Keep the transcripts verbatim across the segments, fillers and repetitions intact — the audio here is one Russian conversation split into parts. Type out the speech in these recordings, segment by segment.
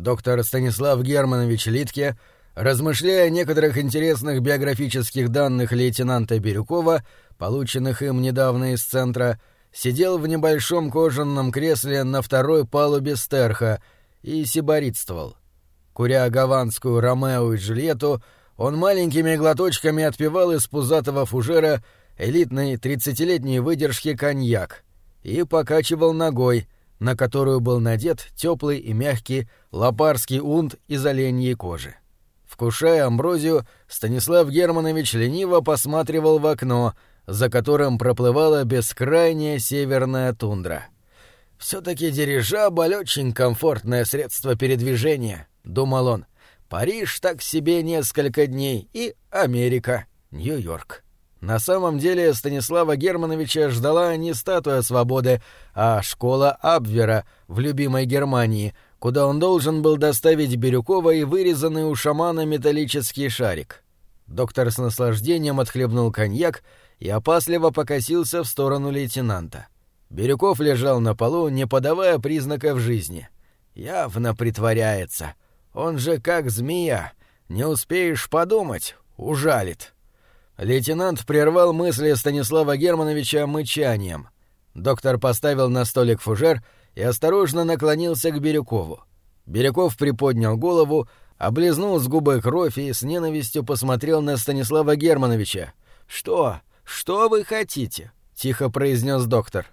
Доктор Станислав Германович Литке, размышляя о некоторых интересных биографических данных лейтенанта Бирюкова, полученных им недавно из центра, сидел в небольшом кожаном кресле на второй палубе стерха и сибаритствовал. Куря гаванскую Ромео и Джульетту, он маленькими глоточками отпивал из пузатого фужера элитной тридцатилетней выдержки коньяк и покачивал ногой, на которую был надет теплый и мягкий лопарский унт из оленьей кожи. Вкушая амброзию, Станислав Германович лениво посматривал в окно, за которым проплывала бескрайняя северная тундра. «Все-таки дирижабль — очень комфортное средство передвижения», — думал он. «Париж так себе несколько дней и Америка, Нью-Йорк». На самом деле Станислава Германовича ждала не статуя свободы, а школа Абвера в любимой Германии, куда он должен был доставить Бирюкова и вырезанный у шамана металлический шарик. Доктор с наслаждением отхлебнул коньяк и опасливо покосился в сторону лейтенанта. Бирюков лежал на полу, не подавая признаков жизни. Явно притворяется. Он же как змея. Не успеешь подумать — ужалит. Лейтенант прервал мысли Станислава Германовича мычанием. Доктор поставил на столик фужер и осторожно наклонился к Бирюкову. Бирюков приподнял голову, облизнул с губы кровь и с ненавистью посмотрел на Станислава Германовича. «Что? Что вы хотите?» — тихо произнес доктор.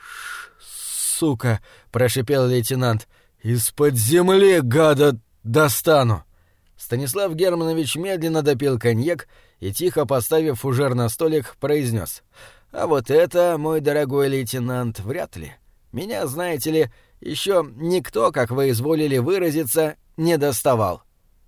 «Сука!» — прошипел лейтенант. «Из-под земли, гада, достану!» Станислав Германович медленно допил коньяк и, тихо поставив фужер на столик, произнес: «А вот это, мой дорогой лейтенант, вряд ли. Меня, знаете ли, еще никто, как вы изволили выразиться, не доставал».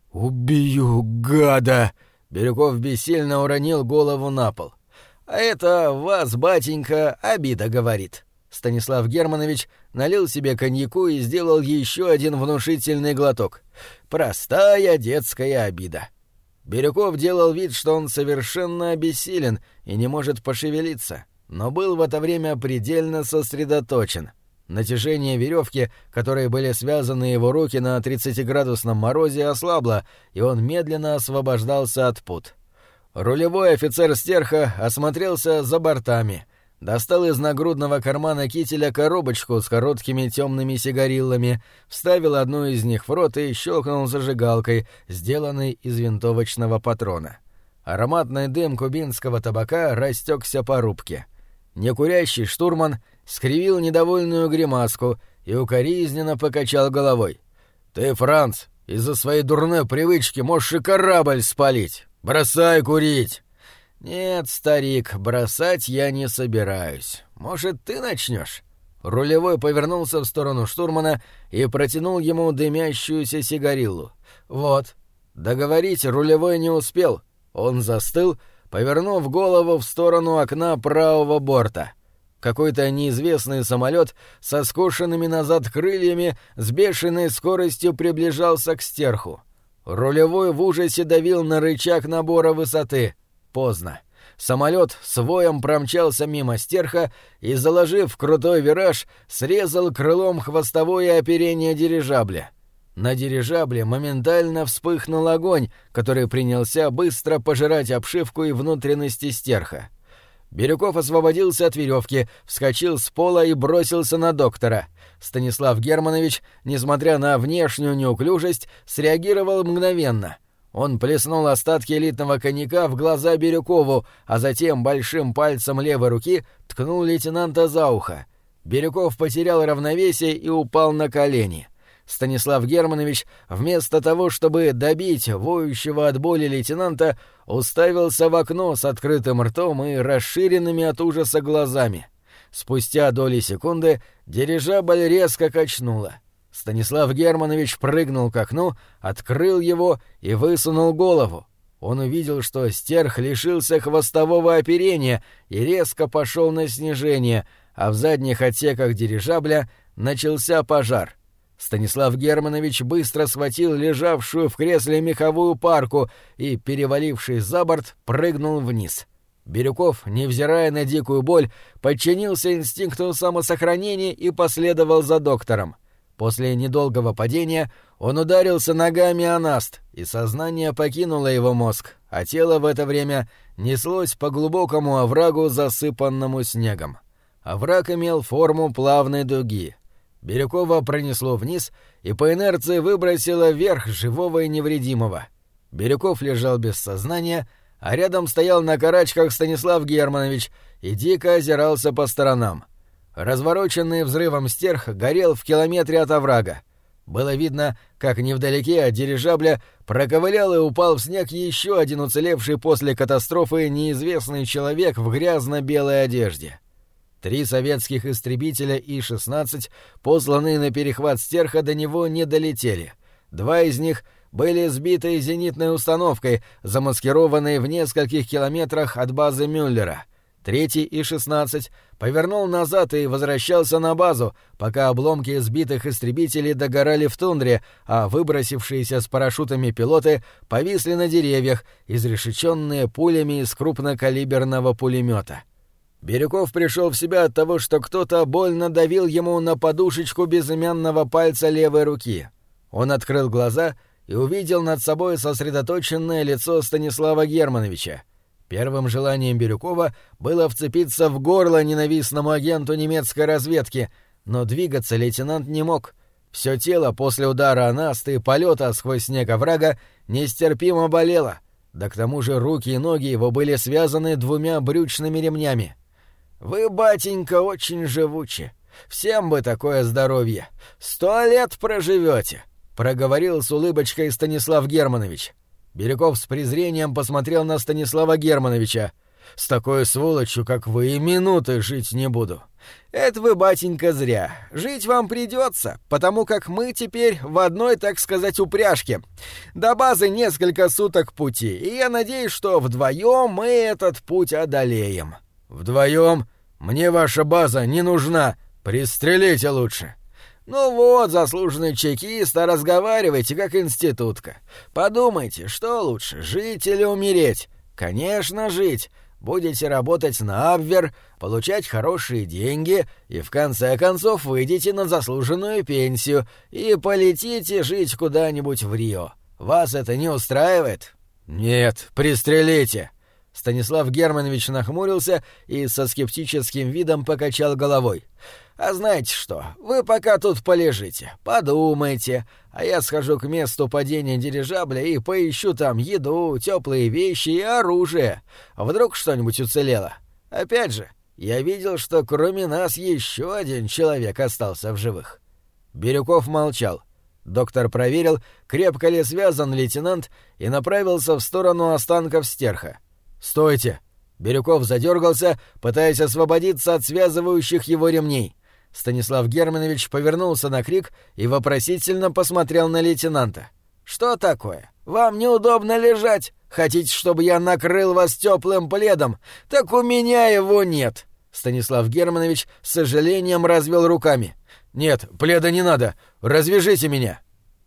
«Убью, гада!» — Бирюков бессильно уронил голову на пол. «А это вас, батенька, обида говорит». Станислав Германович налил себе коньяку и сделал еще один внушительный глоток. «Простая детская обида». Бирюков делал вид, что он совершенно обессилен и не может пошевелиться, но был в это время предельно сосредоточен. Натяжение веревки, которой были связаны его руки на тридцатиградусном морозе, ослабло, и он медленно освобождался от пут. Рулевой офицер стерха осмотрелся за бортами, достал из нагрудного кармана кителя коробочку с короткими темными сигариллами, вставил одну из них в рот и щелкнул зажигалкой, сделанной из винтовочного патрона. Ароматный дым кубинского табака растекся по рубке. Некурящий штурман скривил недовольную гримаску и укоризненно покачал головой. «Ты, Франц, из-за своей дурной привычки можешь и корабль спалить. Бросай курить!» «Нет, старик, бросать я не собираюсь. Может, ты начнешь?» Рулевой повернулся в сторону штурмана и протянул ему дымящуюся сигариллу. «Вот». Договорить рулевой не успел. Он застыл, повернув голову в сторону окна правого борта. Какой-то неизвестный самолет со скошенными назад крыльями с бешеной скоростью приближался к стерху. Рулевой в ужасе давил на рычаг набора высоты. Поздно. Самолет с воем промчался мимо стерха и, заложив крутой вираж, срезал крылом хвостовое оперение дирижабля. На дирижабле моментально вспыхнул огонь, который принялся быстро пожирать обшивку и внутренности стерха. Бирюков освободился от веревки, вскочил с пола и бросился на доктора. Станислав Германович, несмотря на внешнюю неуклюжесть, среагировал мгновенно. Он плеснул остатки элитного коньяка в глаза Бирюкову, а затем большим пальцем левой руки ткнул лейтенанта за ухо. Бирюков потерял равновесие и упал на колени. Станислав Германович, вместо того, чтобы добить воющего от боли лейтенанта, уставился в окно с открытым ртом и расширенными от ужаса глазами. Спустя доли секунды дирижабль резко качнуло. Станислав Германович прыгнул к окну, открыл его и высунул голову. Он увидел, что стерх лишился хвостового оперения и резко пошел на снижение, а в задних отсеках дирижабля начался пожар. Станислав Германович быстро схватил лежавшую в кресле меховую парку и, перевалившись за борт, прыгнул вниз. Бирюков, невзирая на дикую боль, подчинился инстинкту самосохранения и последовал за доктором. После недолгого падения он ударился ногами о наст, и сознание покинуло его мозг, а тело в это время неслось по глубокому оврагу, засыпанному снегом. Овраг имел форму плавной дуги. Бирюкова пронесло вниз и по инерции выбросило вверх живого и невредимого. Бирюков лежал без сознания, а рядом стоял на карачках Станислав Германович и дико озирался по сторонам. Развороченный взрывом стерх горел в километре от оврага. Было видно, как невдалеке от дирижабля проковылял и упал в снег еще один уцелевший после катастрофы неизвестный человек в грязно-белой одежде. Три советских истребителя И шестнадцать, посланные на перехват стерха, до него не долетели. Два из них были сбиты зенитной установкой, замаскированной в нескольких километрах от базы Мюллера. Третий И шестнадцать повернул назад и возвращался на базу, пока обломки сбитых истребителей догорали в тундре, а выбросившиеся с парашютами пилоты повисли на деревьях, изрешеченные пулями из крупнокалиберного пулемета. Бирюков пришел в себя от того, что кто-то больно давил ему на подушечку безымянного пальца левой руки. Он открыл глаза и увидел над собой сосредоточенное лицо Станислава Германовича. Первым желанием Бирюкова было вцепиться в горло ненавистному агенту немецкой разведки, но двигаться лейтенант не мог. Все тело после удара о наст и полета сквозь снег оврага нестерпимо болело, да к тому же руки и ноги его были связаны двумя брючными ремнями. «Вы, батенька, очень живучи. Всем бы такое здоровье. Сто лет проживете», — проговорил с улыбочкой Станислав Германович. Бирюков с презрением посмотрел на Станислава Германовича. «С такой сволочью, как вы, и минуты жить не буду». «Это вы, батенька, зря. Жить вам придется, потому как мы теперь в одной, так сказать, упряжке. До базы несколько суток пути, и я надеюсь, что вдвоем мы этот путь одолеем». «Вдвоем? Мне ваша база не нужна. Пристрелите лучше». «Ну вот, заслуженный чекист, а разговаривайте, как институтка. Подумайте, что лучше, жить или умереть? Конечно, жить. Будете работать на Абвер, получать хорошие деньги и в конце концов выйдете на заслуженную пенсию и полетите жить куда-нибудь в Рио. Вас это не устраивает?» «Нет, пристрелите». Станислав Германович нахмурился и со скептическим видом покачал головой. «А знаете что, вы пока тут полежите, подумайте, а я схожу к месту падения дирижабля и поищу там еду, теплые вещи и оружие. Вдруг что-нибудь уцелело. Опять же, я видел, что кроме нас еще один человек остался в живых». Бирюков молчал. Доктор проверил, крепко ли связан лейтенант, и направился в сторону останков стерха. «Стойте!» Бирюков задергался, пытаясь освободиться от связывающих его ремней. Станислав Германович повернулся на крик и вопросительно посмотрел на лейтенанта. «Что такое? Вам неудобно лежать? Хотите, чтобы я накрыл вас теплым пледом? Так у меня его нет!» Станислав Германович с сожалением развел руками. «Нет, пледа не надо. Развяжите меня!»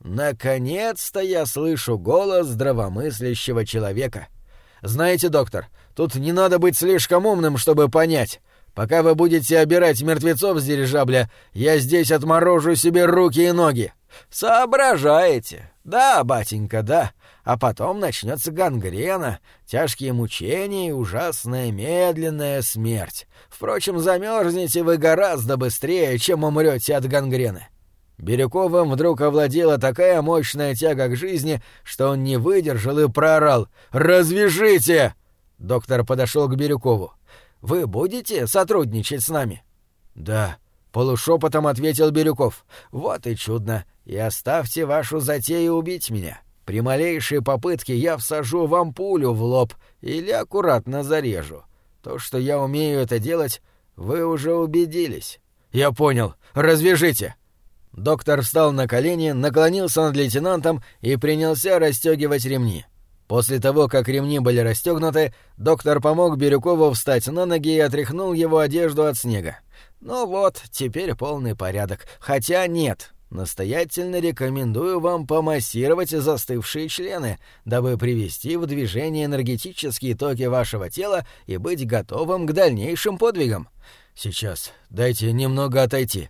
«Наконец-то я слышу голос здравомыслящего человека. Знаете, доктор, тут не надо быть слишком умным, чтобы понять. Пока вы будете обирать мертвецов с дирижабля, я здесь отморожу себе руки и ноги». «Соображаете? Да, батенька, да. А потом начнется гангрена, тяжкие мучения и ужасная медленная смерть. Впрочем, замерзнете вы гораздо быстрее, чем умрете от гангрены». Бирюковым вдруг овладела такая мощная тяга к жизни, что он не выдержал и проорал: «Развяжите!» Доктор подошел к Бирюкову. «Вы будете сотрудничать с нами?» «Да», — полушепотом ответил Бирюков. «Вот и чудно. И оставьте вашу затею убить меня. При малейшей попытке я всажу вам пулю в лоб или аккуратно зарежу. То, что я умею это делать, вы уже убедились». «Я понял. Развяжите!» Доктор встал на колени, наклонился над лейтенантом и принялся расстегивать ремни. После того, как ремни были расстегнуты, доктор помог Бирюкову встать на ноги и отряхнул его одежду от снега. «Ну вот, теперь полный порядок. Хотя нет, настоятельно рекомендую вам помассировать застывшие члены, дабы привести в движение энергетические токи вашего тела и быть готовым к дальнейшим подвигам. Сейчас, дайте немного отойти».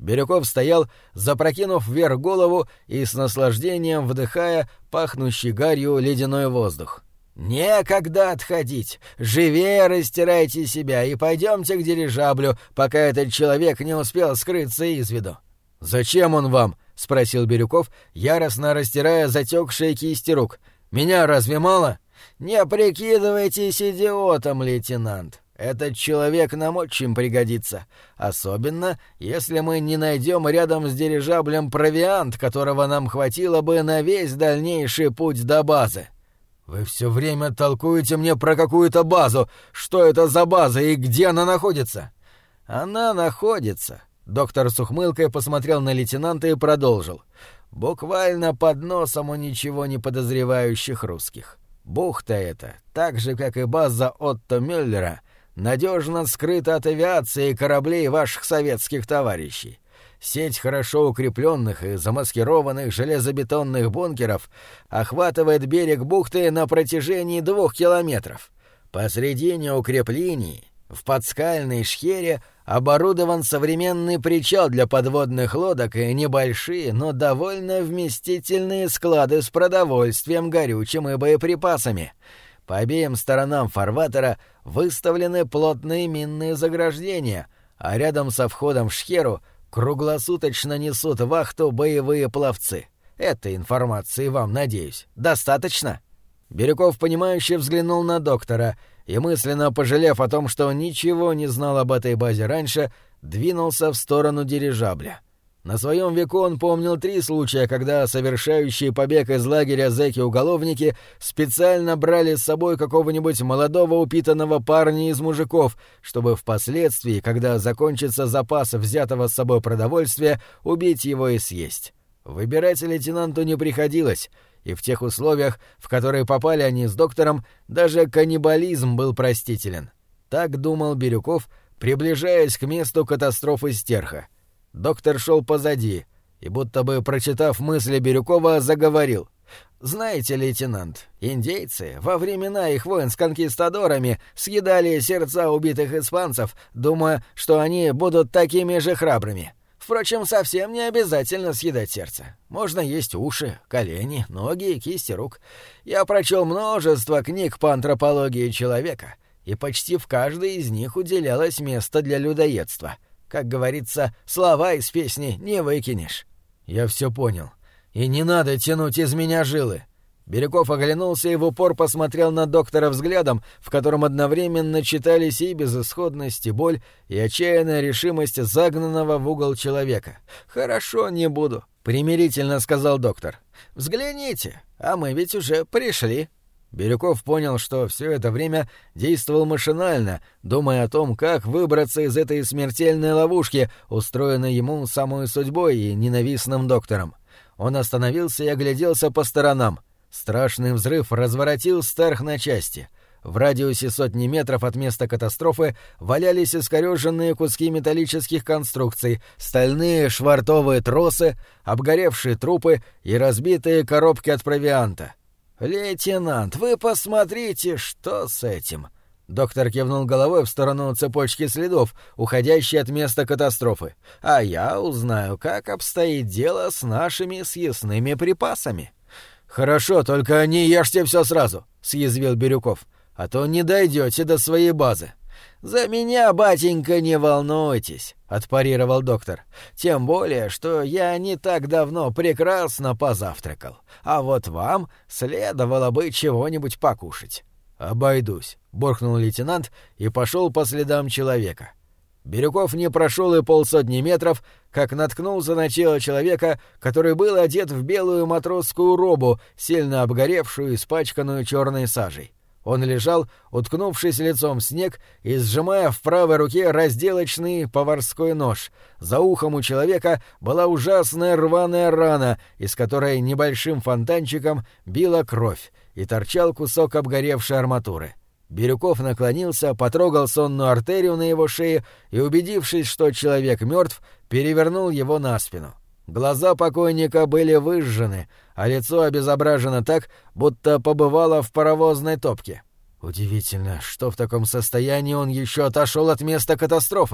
Бирюков стоял, запрокинув вверх голову и с наслаждением вдыхая пахнущий гарью ледяной воздух. «Некогда отходить! Живее растирайте себя и пойдемте к дирижаблю, пока этот человек не успел скрыться из виду». «Зачем он вам?» — спросил Бирюков, яростно растирая затекшие кисти рук. «Меня разве мало?» «Не прикидывайтесь идиотом, лейтенант. Этот человек нам очень пригодится, особенно если мы не найдем рядом с дирижаблем провиант, которого нам хватило бы на весь дальнейший путь до базы». «Вы все время толкуете мне про какую-то базу. Что это за база и где она находится?» «Она находится». Доктор с ухмылкой посмотрел на лейтенанта и продолжил. «Буквально под носом у ничего не подозревающих русских. Бухта эта, так же, как и база Отто Мюллера, надежно скрыта от авиации и кораблей ваших советских товарищей. Сеть хорошо укрепленных и замаскированных железобетонных бункеров охватывает берег бухты на протяжении двух километров. Посредине укреплений, в подскальной шхере, оборудован современный причал для подводных лодок и небольшие, но довольно вместительные склады с продовольствием, горючим и боеприпасами. По обеим сторонам фарватера выставлены плотные минные заграждения, а рядом со входом в шхеру круглосуточно несут вахту боевые пловцы. Этой информации вам, надеюсь, достаточно?» Бирюков, понимающе взглянул на доктора и, мысленно пожалев о том, что ничего не знал об этой базе раньше, двинулся в сторону дирижабля. На своем веку он помнил три случая, когда совершающие побег из лагеря зэки-уголовники специально брали с собой какого-нибудь молодого упитанного парня из мужиков, чтобы впоследствии, когда закончится запас взятого с собой продовольствия, убить его и съесть. Выбирать лейтенанту не приходилось, и в тех условиях, в которые попали они с доктором, даже каннибализм был простителен. Так думал Бирюков, приближаясь к месту катастрофы стерха. Доктор шел позади и, будто бы прочитав мысли Бирюкова, заговорил. «Знаете, лейтенант, индейцы во времена их войн с конкистадорами съедали сердца убитых испанцев, думая, что они будут такими же храбрыми. Впрочем, совсем не обязательно съедать сердце. Можно есть уши, колени, ноги и кисти рук. Я прочел множество книг по антропологии человека, и почти в каждой из них уделялось место для людоедства. Как говорится, слова из песни не выкинешь». «Я все понял. И не надо тянуть из меня жилы». Бирюков оглянулся и в упор посмотрел на доктора взглядом, в котором одновременно читались и безысходность, и боль, и отчаянная решимость загнанного в угол человека. «Хорошо, не буду», — примирительно сказал доктор. «Взгляните, а мы ведь уже пришли». Бирюков понял, что все это время действовал машинально, думая о том, как выбраться из этой смертельной ловушки, устроенной ему самой судьбой и ненавистным доктором. Он остановился и огляделся по сторонам. Страшный взрыв разворотил Стерх на части. В радиусе сотни метров от места катастрофы валялись искорёженные куски металлических конструкций, стальные швартовые тросы, обгоревшие трупы и разбитые коробки от провианта. «Лейтенант, вы посмотрите, что с этим!» Доктор кивнул головой в сторону цепочки следов, уходящей от места катастрофы. «А я узнаю, как обстоит дело с нашими съестными припасами». «Хорошо, только не ешьте все сразу», — съязвил Бирюков, «а то не дойдете до своей базы». «За меня, батенька, не волнуйтесь», — отпарировал доктор. «Тем более, что я не так давно прекрасно позавтракал. А вот вам следовало бы чего-нибудь покушать». «Обойдусь», — буркнул лейтенант и пошел по следам человека. Бирюков не прошел и полсотни метров, как наткнулся на тело человека, который был одет в белую матросскую робу, сильно обгоревшую и испачканную черной сажей. Он лежал, уткнувшись лицом в снег и сжимая в правой руке разделочный поварской нож. За ухом у человека была ужасная рваная рана, из которой небольшим фонтанчиком била кровь, и торчал кусок обгоревшей арматуры. Бирюков наклонился, потрогал сонную артерию на его шее и, убедившись, что человек мертв, перевернул его на спину. Глаза покойника были выжжены, а лицо обезображено так, будто побывало в паровозной топке. «Удивительно, что в таком состоянии он еще отошел от места катастрофы», —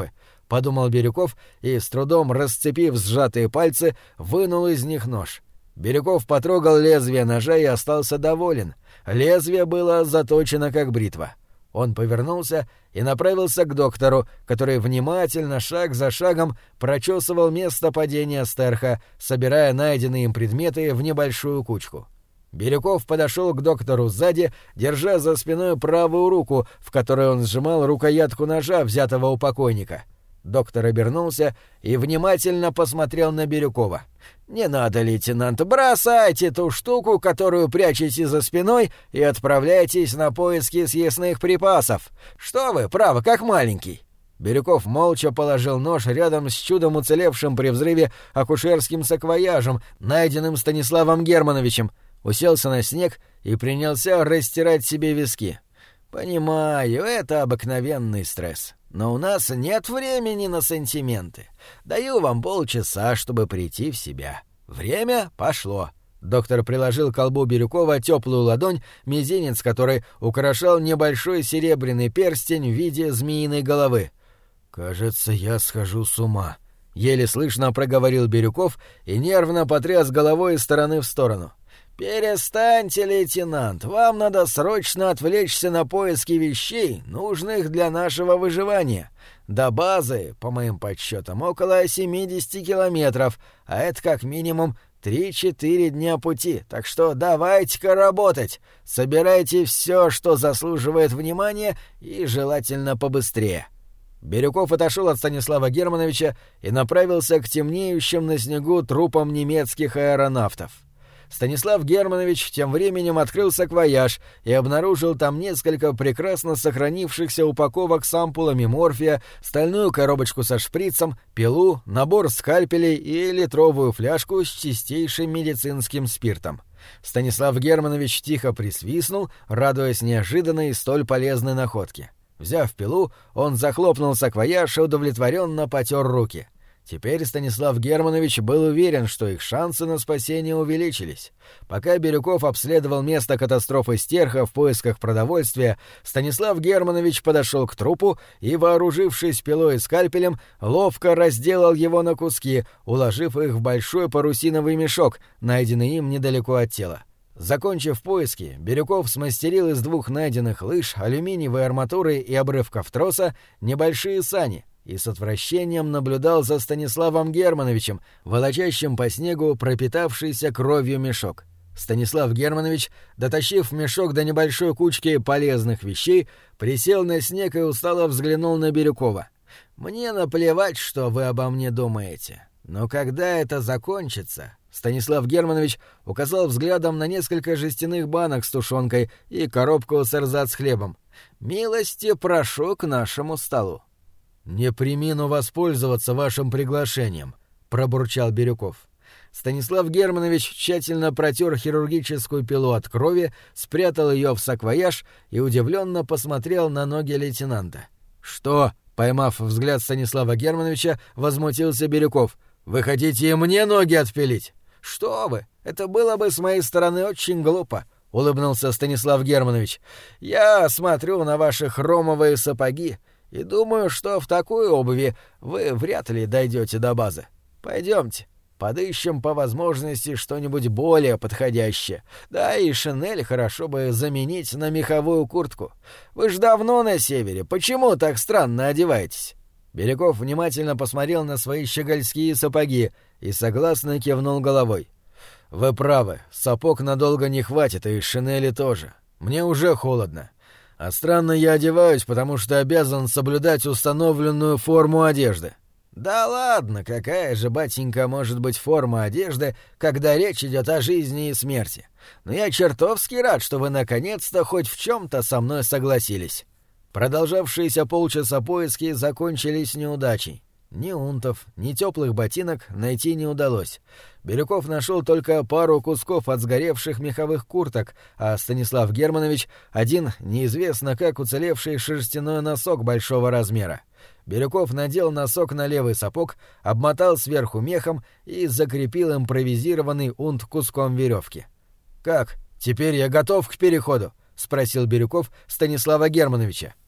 подумал Бирюков и, с трудом расцепив сжатые пальцы, вынул из них нож. Бирюков потрогал лезвие ножа и остался доволен. Лезвие было заточено как бритва. Он повернулся и направился к доктору, который внимательно, шаг за шагом, прочесывал место падения Стерха, собирая найденные им предметы в небольшую кучку. Бирюков подошел к доктору сзади, держа за спиной правую руку, в которой он сжимал рукоятку ножа, взятого у покойника. Доктор обернулся и внимательно посмотрел на Бирюкова. «Не надо, лейтенант, бросайте ту штуку, которую прячете за спиной, и отправляйтесь на поиски съестных припасов. Что вы, право, как маленький». Бирюков молча положил нож рядом с чудом уцелевшим при взрыве акушерским саквояжем, найденным Станиславом Германовичем, уселся на снег и принялся растирать себе виски. «Понимаю, это обыкновенный стресс. Но у нас нет времени на сантименты. Даю вам полчаса, чтобы прийти в себя. Время пошло». Доктор приложил к колбу Бирюкова теплую ладонь, мизинец которой украшал небольшой серебряный перстень в виде змеиной головы. «Кажется, я схожу с ума», — еле слышно проговорил Бирюков и нервно потряс головой из стороны в сторону. «Перестаньте, лейтенант, вам надо срочно отвлечься на поиски вещей, нужных для нашего выживания. До базы, по моим подсчетам, около семьдесят километров, а это как минимум три-четыре дня пути, так что давайте-ка работать. Собирайте все, что заслуживает внимания, и желательно побыстрее». Бирюков отошел от Станислава Германовича и направился к темнеющим на снегу трупам немецких аэронавтов. Станислав Германович тем временем открыл саквояж и обнаружил там несколько прекрасно сохранившихся упаковок с ампулами морфия, стальную коробочку со шприцем, пилу, набор скальпелей и литровую фляжку с чистейшим медицинским спиртом. Станислав Германович тихо присвистнул, радуясь неожиданной и столь полезной находке. Взяв пилу, он захлопнул саквояж и удовлетворенно потер руки. Теперь Станислав Германович был уверен, что их шансы на спасение увеличились. Пока Бирюков обследовал место катастрофы Стерха в поисках продовольствия, Станислав Германович подошел к трупу и, вооружившись пилой и скальпелем, ловко разделал его на куски, уложив их в большой парусиновый мешок, найденный им недалеко от тела. Закончив поиски, Бирюков смастерил из двух найденных лыж, алюминиевой арматуры и обрывков троса небольшие сани и с отвращением наблюдал за Станиславом Германовичем, волочащим по снегу пропитавшийся кровью мешок. Станислав Германович, дотащив мешок до небольшой кучки полезных вещей, присел на снег и устало взглянул на Бирюкова. «Мне наплевать, что вы обо мне думаете. Но когда это закончится...» Станислав Германович указал взглядом на несколько жестяных банок с тушенкой и коробку с эрзац-хлебом. «Милости прошу к нашему столу». «Не премину воспользоваться вашим приглашением», — пробурчал Бирюков. Станислав Германович тщательно протер хирургическую пилу от крови, спрятал ее в саквояж и удивленно посмотрел на ноги лейтенанта. «Что?» — поймав взгляд Станислава Германовича, возмутился Бирюков. «Вы хотите и мне ноги отпилить?» «Что вы! Это было бы с моей стороны очень глупо», — улыбнулся Станислав Германович. «Я смотрю на ваши хромовые сапоги и думаю, что в такой обуви вы вряд ли дойдете до базы. Пойдемте, подыщем по возможности что-нибудь более подходящее. Да и шинель хорошо бы заменить на меховую куртку. Вы ж давно на севере, почему так странно одеваетесь?» Бирюков внимательно посмотрел на свои щегольские сапоги и согласно кивнул головой. «Вы правы, сапог надолго не хватит, и шинели тоже. Мне уже холодно. А странно я одеваюсь, потому что обязан соблюдать установленную форму одежды». «Да ладно, какая же, батенька, может быть форма одежды, когда речь идет о жизни и смерти? Но я чертовски рад, что вы наконец-то хоть в чем-то со мной согласились». Продолжавшиеся полчаса поиски закончились неудачей. Ни унтов, ни теплых ботинок найти не удалось. Бирюков нашел только пару кусков от сгоревших меховых курток, а Станислав Германович — один неизвестно как уцелевший шерстяной носок большого размера. Бирюков надел носок на левый сапог, обмотал сверху мехом и закрепил импровизированный унт куском веревки. «Как, теперь я готов к переходу?» — спросил Бирюков Станислава Германовича.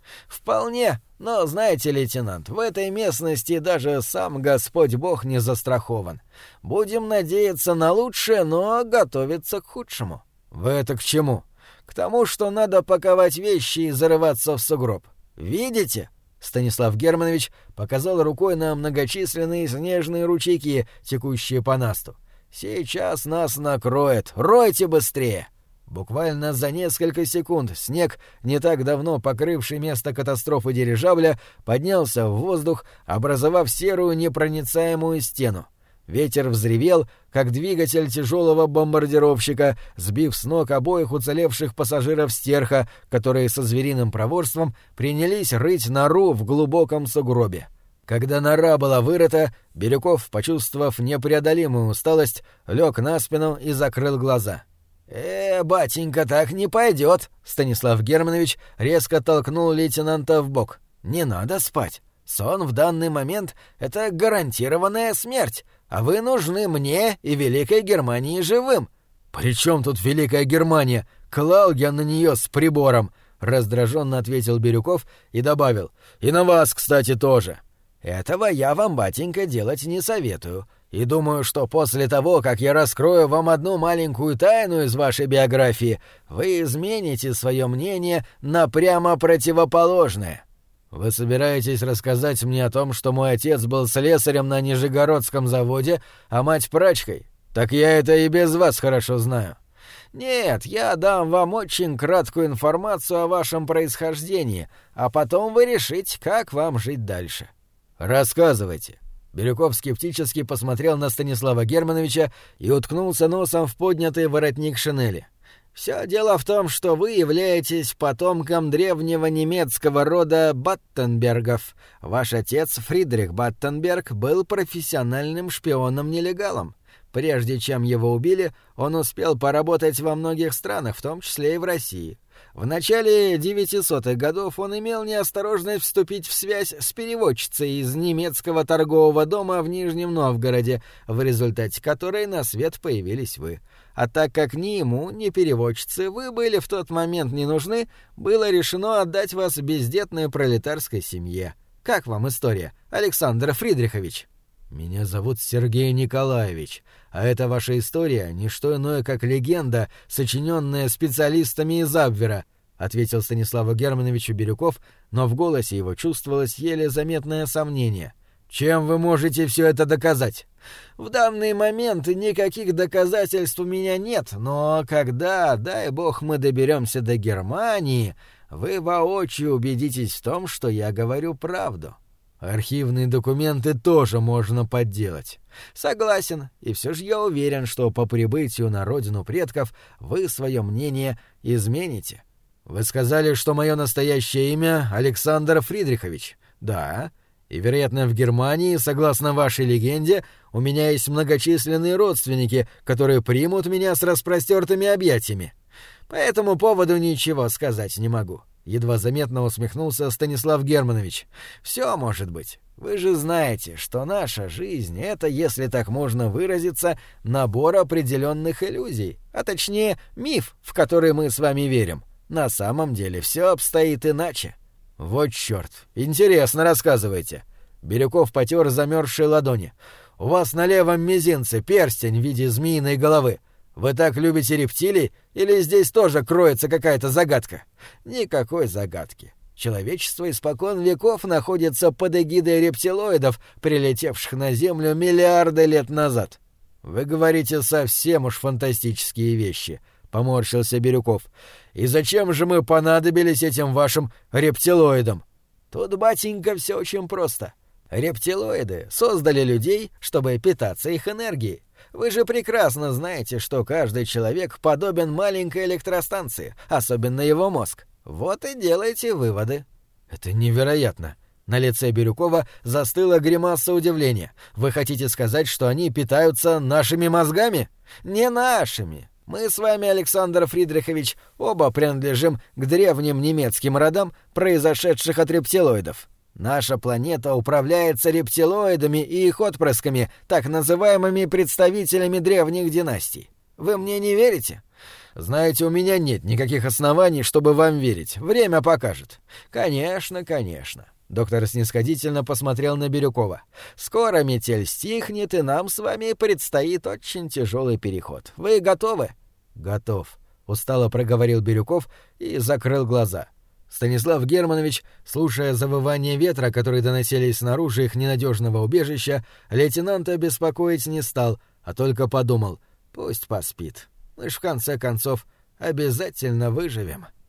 «Вполне, но, знаете, лейтенант, в этой местности даже сам Господь Бог не застрахован. Будем надеяться на лучшее, но готовиться к худшему». «Вы это к чему?» «К тому, что надо паковать вещи и зарываться в сугроб. Видите?» Станислав Германович показал рукой на многочисленные снежные ручейки, текущие по насту. «Сейчас нас накроет. Ройте быстрее!» Буквально за несколько секунд снег, не так давно покрывший место катастрофы дирижабля, поднялся в воздух, образовав серую непроницаемую стену. Ветер взревел, как двигатель тяжелого бомбардировщика, сбив с ног обоих уцелевших пассажиров стерха, которые со звериным проворством принялись рыть нору в глубоком сугробе. Когда нора была вырыта, Бирюков, почувствовав непреодолимую усталость, лег на спину и закрыл глаза. «Э, батенька, так не пойдет!» Станислав Германович резко толкнул лейтенанта в бок. «Не надо спать. Сон в данный момент — это гарантированная смерть, а вы нужны мне и Великой Германии живым». «При чем тут Великая Германия? Клал я на нее с прибором!» — раздраженно ответил Бирюков и добавил. «И на вас, кстати, тоже». «Этого я вам, батенька, делать не советую. И думаю, что после того, как я раскрою вам одну маленькую тайну из вашей биографии, вы измените свое мнение на прямо противоположное». «Вы собираетесь рассказать мне о том, что мой отец был слесарем на Нижегородском заводе, а мать прачкой? Так я это и без вас хорошо знаю». «Нет, я дам вам очень краткую информацию о вашем происхождении, а потом вы решите, как вам жить дальше». «Рассказывайте». Бирюков скептически посмотрел на Станислава Германовича и уткнулся носом в поднятый воротник шинели. «Все дело в том, что вы являетесь потомком древнего немецкого рода Баттенбергов. Ваш отец, Фридрих Баттенберг, был профессиональным шпионом-нелегалом. Прежде чем его убили, он успел поработать во многих странах, в том числе и в России. В начале девятисотых годов он имел неосторожность вступить в связь с переводчицей из немецкого торгового дома в Нижнем Новгороде, в результате которой на свет появились вы. А так как ни ему, ни переводчице вы были в тот момент не нужны, было решено отдать вас бездетной пролетарской семье. Как вам история, Александр Фридрихович?» «Меня зовут Сергей Николаевич, а эта ваша история — не что иное, как легенда, сочиненная специалистами из Абвера», — ответил Станиславу Германовичу Бирюков, но в голосе его чувствовалось еле заметное сомнение. «Чем вы можете все это доказать?» «В данный момент никаких доказательств у меня нет, но когда, дай бог, мы доберемся до Германии, вы воочию убедитесь в том, что я говорю правду». «Архивные документы тоже можно подделать». «Согласен, и все же я уверен, что по прибытию на родину предков вы свое мнение измените». «Вы сказали, что мое настоящее имя Александр Фридрихович?» «Да. И, вероятно, в Германии, согласно вашей легенде, у меня есть многочисленные родственники, которые примут меня с распростертыми объятиями. По этому поводу ничего сказать не могу». Едва заметно усмехнулся Станислав Германович. «Все может быть. Вы же знаете, что наша жизнь — это, если так можно выразиться, набор определенных иллюзий, а точнее миф, в который мы с вами верим. На самом деле все обстоит иначе». «Вот черт! Интересно, рассказывайте». Бирюков потер замерзшие ладони. «У вас на левом мизинце перстень в виде змеиной головы. Вы так любите рептилий, или здесь тоже кроется какая-то загадка?» «Никакой загадки. Человечество испокон веков находится под эгидой рептилоидов, прилетевших на Землю миллиарды лет назад». «Вы говорите совсем уж фантастические вещи», — поморщился Бирюков. «И зачем же мы понадобились этим вашим рептилоидам?» «Тут, батенька, все очень просто. Рептилоиды создали людей, чтобы питаться их энергией. Вы же прекрасно знаете, что каждый человек подобен маленькой электростанции, особенно его мозг. Вот и делайте выводы». «Это невероятно». На лице Бирюкова застыла гримаса удивления. «Вы хотите сказать, что они питаются нашими мозгами?» «Не нашими. Мы с вами, Александр Фридрихович, оба принадлежим к древним немецким родам, произошедших от рептилоидов. Наша планета управляется рептилоидами и их отпрысками, так называемыми представителями древних династий. Вы мне не верите? Знаете, у меня нет никаких оснований, чтобы вам верить. Время покажет. Конечно, конечно. Доктор снисходительно посмотрел на Бирюкова. «Скоро метель стихнет, и нам с вами предстоит очень тяжелый переход. Вы готовы?» «Готов», — устало проговорил Бирюков и закрыл глаза. Станислав Германович, слушая завывание ветра, которые доносились снаружи их ненадежного убежища, лейтенанта беспокоить не стал, а только подумал: «Пусть поспит. Мы ж в конце концов обязательно выживем».